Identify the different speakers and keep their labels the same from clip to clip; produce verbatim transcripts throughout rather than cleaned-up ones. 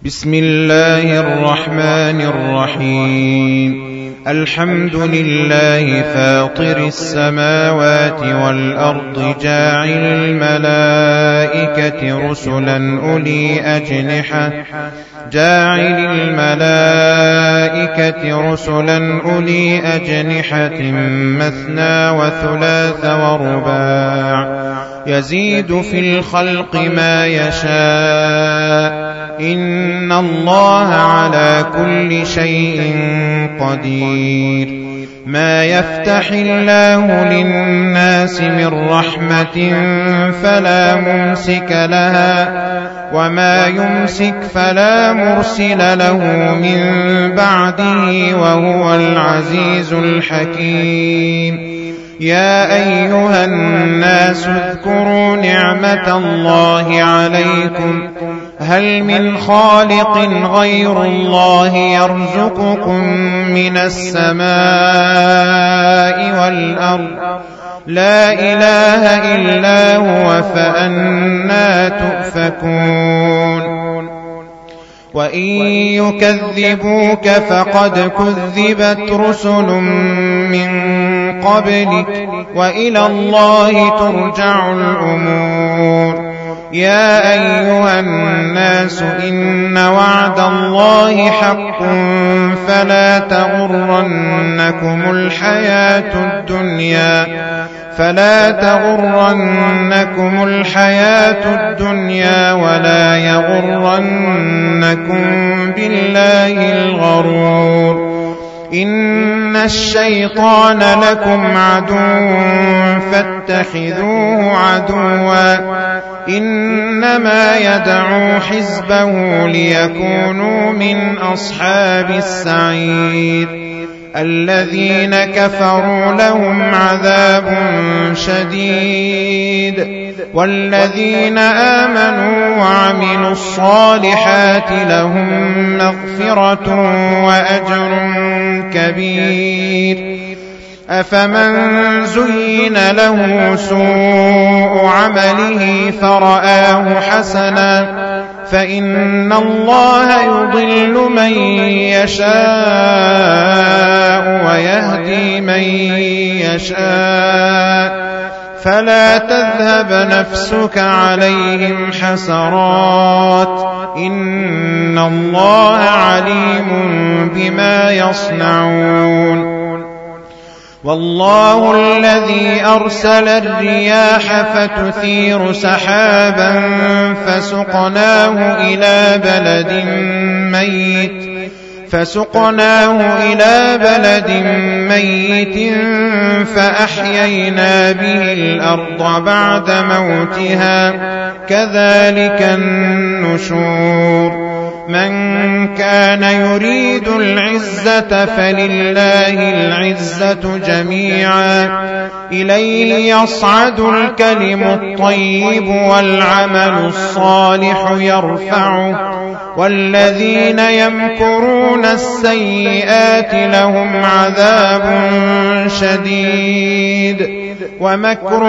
Speaker 1: بسم الله الرحمن الرحيم. الحمد لله فاطر السماوات والأرض جاعل الملائكة رسلا أولي أجنحة جاعل الملائكة رسلا أولي أجنحة مثنى وثلاث ورباع يزيد في الخلق ما يشاء إن الله على كل شيء قدير. ما يفتح الله للناس من رحمة فلا ممسك لها وما يمسك فلا مرسل له من بعده وهو العزيز الحكيم. يا أيها الناس اذكروا نعمة الله عليكم هل من خالق غير الله يرزقكم من السماء والأرض لا إله إلا هو فأنى تؤفكون. وإن يكذبوك فقد كذبت رسل من قبلك وإلى الله ترجع الأمور. يا أيها الناس إن وعد الله حق فلا تغرنكم الحياة الدنيا فلا تغرنكم الحياة الدنيا ولا يغرنكم بالله الغرور. إن الشيطان لكم عدو فاتخذوه عدوا إنما يدعو حزبه ليكونوا من أصحاب السعير. الذين كفروا لهم عذاب شديد والذين آمنوا وعملوا الصالحات لهم مغفرة وأجر كبير. أفمن زين له سوء عمله فرآه حسنا فإن الله يضل من يشاء ويهدي من يشاء فلا تذهب نفسك عليهم حسرات إن الله عليم بما يصنعون. والله الذي أرسل الرياح فتثير سحابا فسقناه إلى بلد ميت فسقناه إلى بلد ميت فأحيينا به الأرض بعد موتها كذلك النشور. من كان يريد العزة فلله العزة جميعا إليه يصعد الكلم الطيب والعمل الصالح يرفعه والذين يمكرون السيئات لهم عذاب شديد ومكر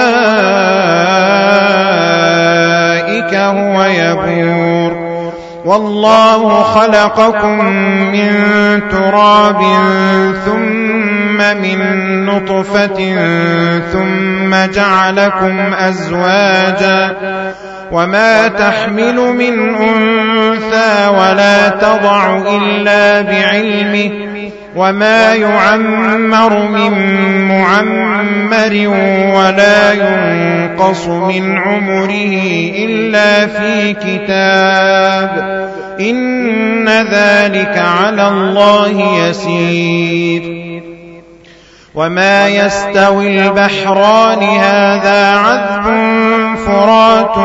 Speaker 1: أولئك هو يبور. والله خلقكم من تراب ثم من نطفة ثم جعلكم أزواجا وما تحمل من أنثى ولا تضع إلا بعلمه وما يعمر من معمر ولا ينقص من عمره إلا في كتاب إن ذلك على الله يسير. وما يستوي البحران هذا عذب فرات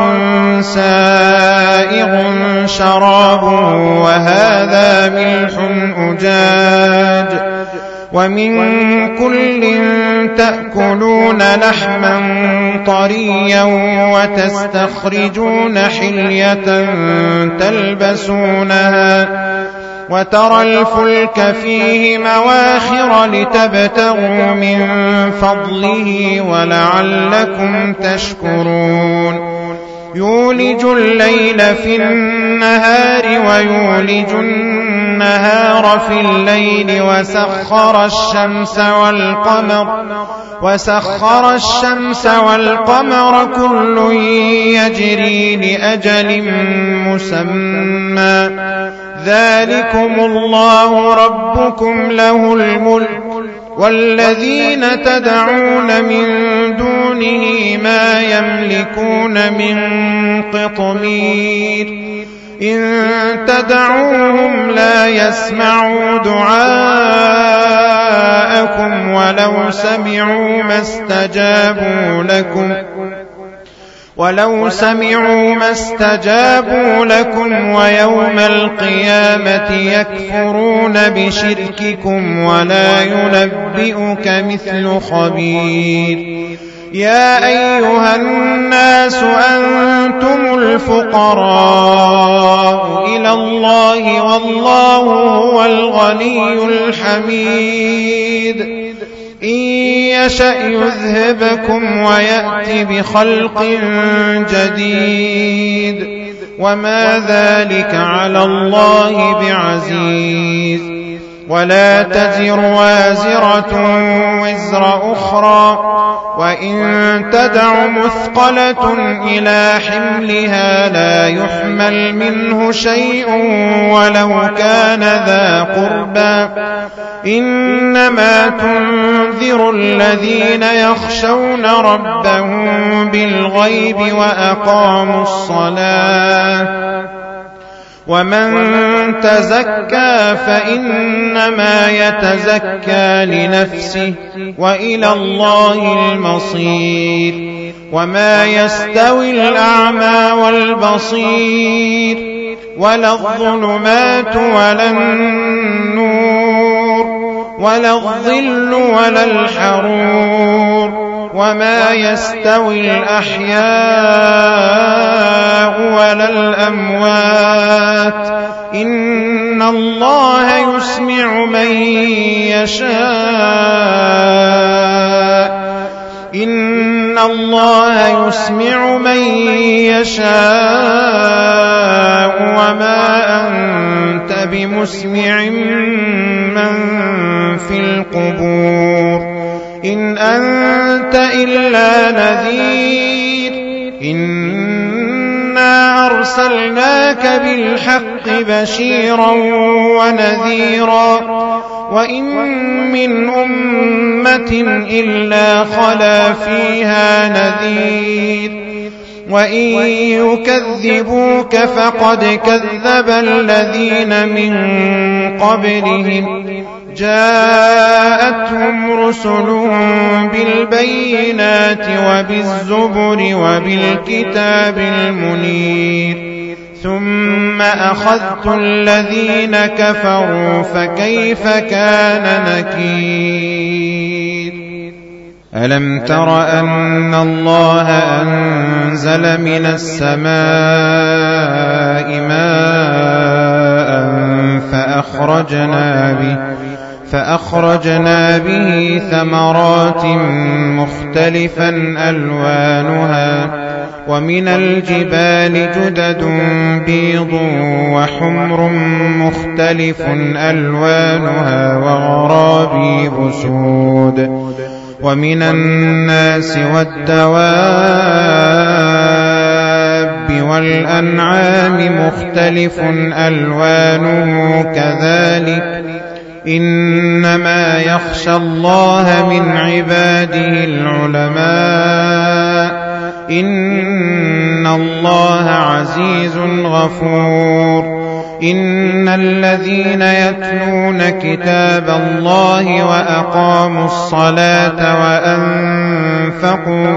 Speaker 1: سائغ شرابه وهذا ملح أجاج ومن كل تأكلون لحما طريا وتستخرجون حلية تلبسونها وترى الفلك فيه مواخر لتبتغوا من فضله ولعلكم تشكرون. يولج الليل في النهار ويولج النهار في الليل وسخر الشمس والقمر وسخر الشمس والقمر كل يجري لأجل مسمى ذلكم الله ربكم له الملك والذين تدعون من دونه ما يملكون من قطمير إن تدعوهم لا يسمعوا دعاءكم ولو سمعوا ما استجابوا لكم ولو سمعوا ما استجابوا لكم ويوم القيامة يكفرون بشرككم ولا ينبئك مثل خبير يا أيها الناس أنتم الفقراء إلى الله والله هو الغني الحميد إن يشأ يذهبكم ويأتي بخلق جديد وما ذلك على الله بعزيز ولا تزر وازرة وزر أخرى وإن تدع مثقلة إلى حملها لا يحمل منه شيء ولو كان ذا قربى إنما تنذر الذين يخشون ربهم بالغيب وأقاموا الصلاة ومن تزكى فإنما يتزكى لنفسه وإلى الله المصير وما يستوي الأعمى والبصير ولا الظلمات ولا النور ولا الظل ولا الحرور وما يستوي الأحياء ولا الأموات إن الله يسمع من يشاء إن الله يسمع من يشاء وما أنت بمسمع من في القبور إن أنت إلا نذير إنا أرسلناك بالحق بشيرا ونذيرا وإن من أمة إلا خلا فيها نذير وإن يكذبوك فقد كذب الذين من قبلهم جاءتهم رسلهم بالبينات وبالزبر وبالكتاب المنير ثم أخذت الذين كفروا فكيف كان نكير ألم تر أن الله أنزل من السماء ماء فأخرجنا به فأخرجنا به ثمرات مختلفا ألوانها ومن الجبال جدد بيض وحمر مختلف ألوانها وغرابيب سود ومن الناس والدواب والأنعام مختلف ألوانه كذلك إنما يخشى الله من عباده العلماء إن الله عزيز غفور إن الذين يتلون كتاب الله وأقاموا الصلاة وأنفقوا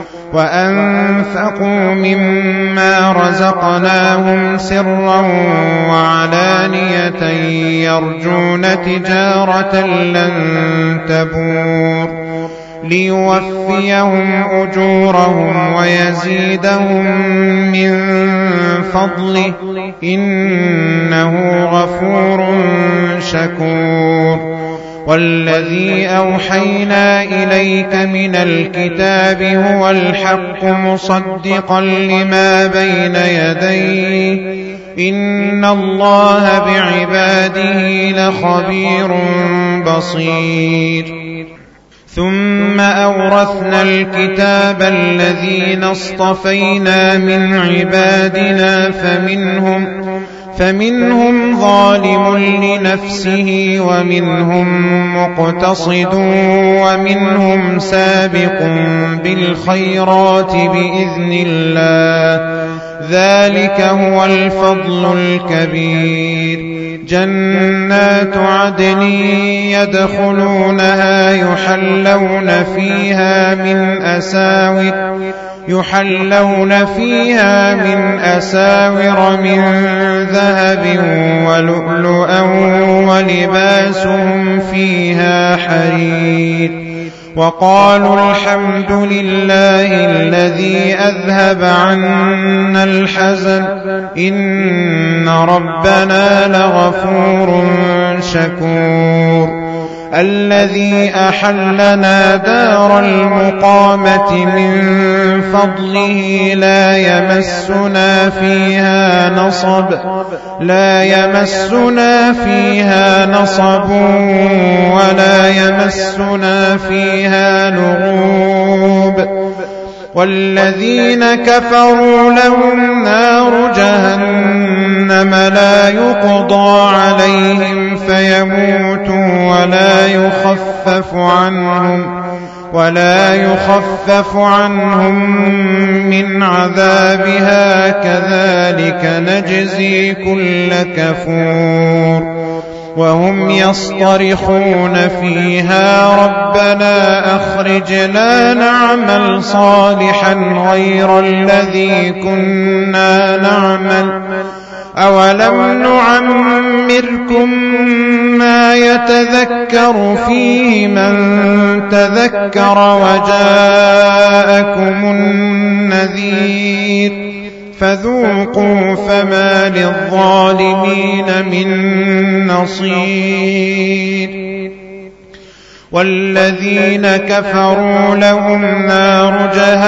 Speaker 1: وأنفقوا مما رزقناهم سرا وعلانية يرجون تجارة لن تبور ليوفيهم أجورهم ويزيدهم من فضله إنه غفور شكور والذي أوحينا إليك من الكتاب هو الحق مصدقا لما بين يديه إن الله بعباده لخبير بصير ثم أورثنا الكتاب الذين اصطفينا من عبادنا فمنهم فمنهم ظالم لنفسه ومنهم مقتصد ومنهم سابق بالخيرات بإذن الله ذلك هو الفضل الكبير جنات عدن يدخلونها يحلون فيها من أساور يحلون فيها من أساور من ذهب ولؤلؤا ولباسهم فيها حرير وقالوا الحمد لله الذي أذهب عنا الحزن إن ربنا لغفور شكور الذي أحلنا دار المقامة من فضله لا يمسنا فيها نصب لا يمسنا فيها نصب ولا يمسنا فيها لغوب والذين كفروا لهم نار جهنم لا يقضى عليهم فيموتوا ولا يخفف عنهم ولا يخفف عنهم من عذابها كذلك نجزي كل كفور وهم يصطرخون فيها ربنا أخرجنا نعمل صالحا غير الذي كنا نعمل أولم نعمركم ما يتذكر فيه من تذكر وجاءكم النذير فذوقوا فما للظالمين من نصير والذين كفروا لهم نار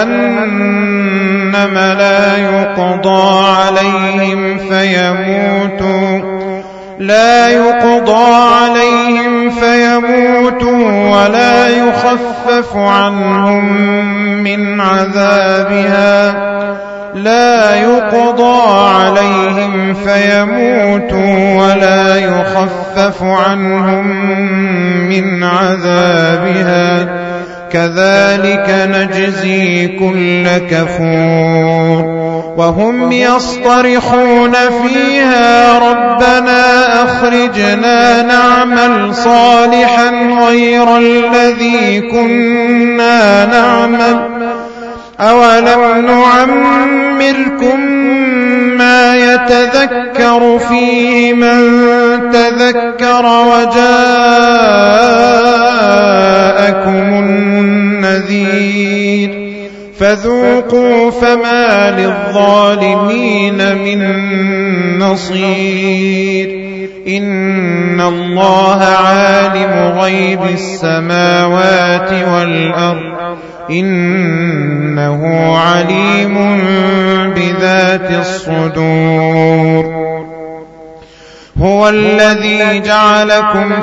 Speaker 1: جهنم لا يقضى عليهم فيموتوا لا يقضى عليهم فيموتوا ولا يخفف عنهم من عذابها لا يقضى عليهم فيموتوا ولا يخفف عنهم من عذابها كذلك نجزي كل كفور وهم يصطرخون فيها ربنا أخرجنا نعمل صالحا غير الذي كنا نعمل أولم نعمركم ما يتذكر فيه من تذكر وجاءكم النذير فذوقوا فما للظالمين من نصير إن الله عالم غيب السماوات والأرض إنه عليم بذات الصدور هو الذي جعلكم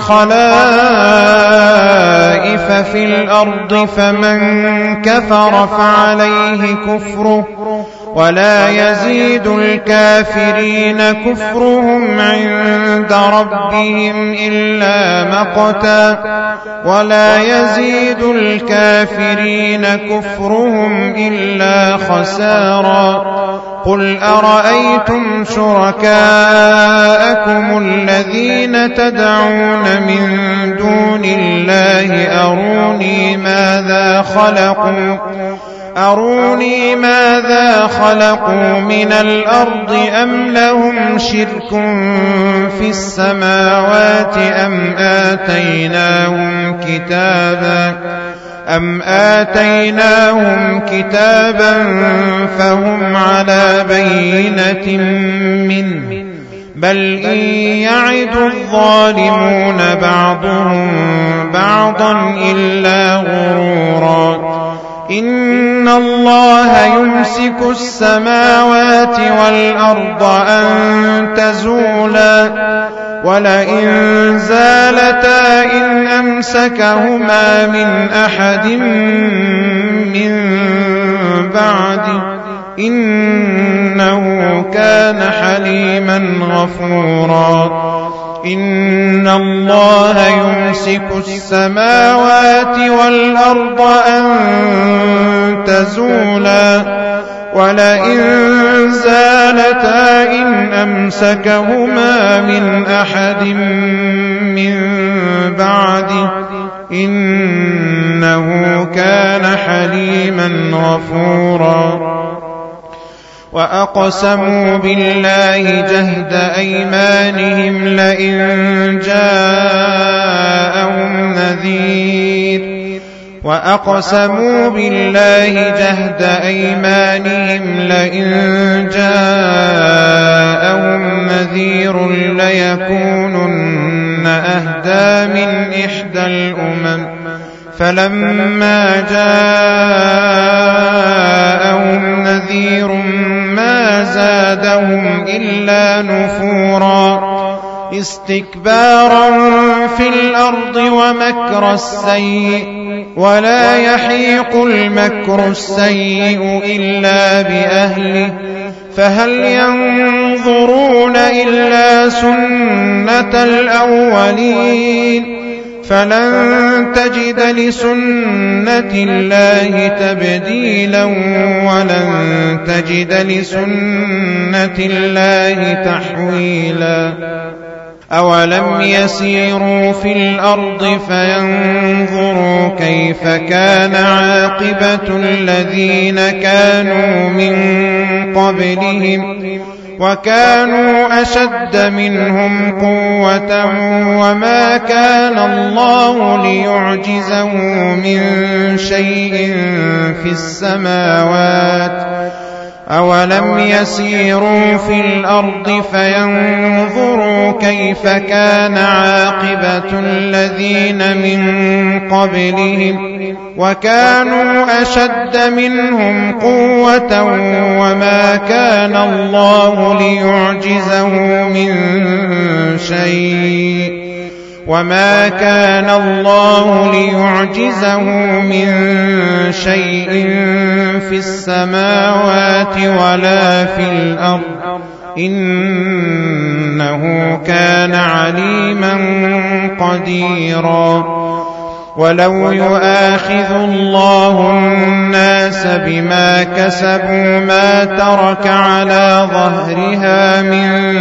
Speaker 1: خلائف في الأرض فمن كفر فعليه كفره ولا يزيد الكافرين كفرهم عند ربهم إلا مقتا ولا يزيد الكافرين كفرهم إلا خسارا قل أرأيتم شركاءكم الذين تدعون من دون الله أروني ماذا خلقوا أروني ماذا خلقوا من الأرض أم لهم شرك في السماوات أم آتيناهم كتابا أم آتيناهم كتابا فهم على بينة منه بل إن يعد الظالمون بعضهم بعضا إلا غرورا إن الله يمسك السماوات والأرض أن تزولا ولئن زالتا إن أمسكهما من أحد من بعده إنه كان حليما غفورا إن الله يمسك السماوات والأرض أن تزولا ولئن زالتا إن أمسكهما من أحد من بعده إنه كان حليما غفورا وأقسموا بالله جهد أيمانهم لئن جاءهم نذير وأقسموا بالله جهد أيمانهم لئن جاءهم نذير ليكونن أهدى من إحدى الأمم فلما جاءهم نذير ما زادهم إلا نفورا استكبارا في الأرض ومكر السيء ولا يحيق المكر السيء إلا بأهله فهل ينظرون إلا سنة الأولين فلن تجد لسنة الله تبديلا ولن تجد لسنة الله تحويلا أولم يسيروا في الأرض فينظروا كيف كان عاقبة الذين كانوا من قبلهم وكانوا أشد منهم قوة وما كان الله ليعجزه من شيء في السماوات أولم يسيروا في الأرض فينظروا كيف كان عاقبة الذين من قبلهم وكانوا أشد منهم قوة وما كان الله ليعجزه من شيء وما كان الله ليعجزه من شيء في السماوات ولا في الأرض إنه كان عليما قديرا ولو يؤاخذ الله الناس بما كسبوا ما ترك على ظهرها من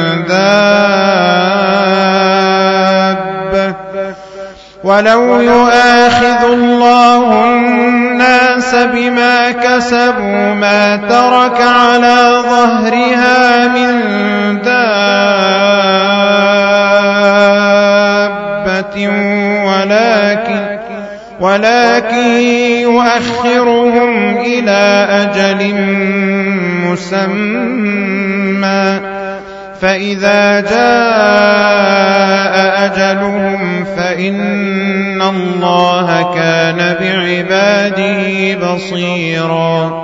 Speaker 1: دابة ولو يؤاخذ الله الناس بما كسبوا ما ترك على ظهرها من دابة ولكن ولكن يؤخرهم إلى أجل مسمى فإذا جاء أجلهم فإن الله كان بعباده بصيرا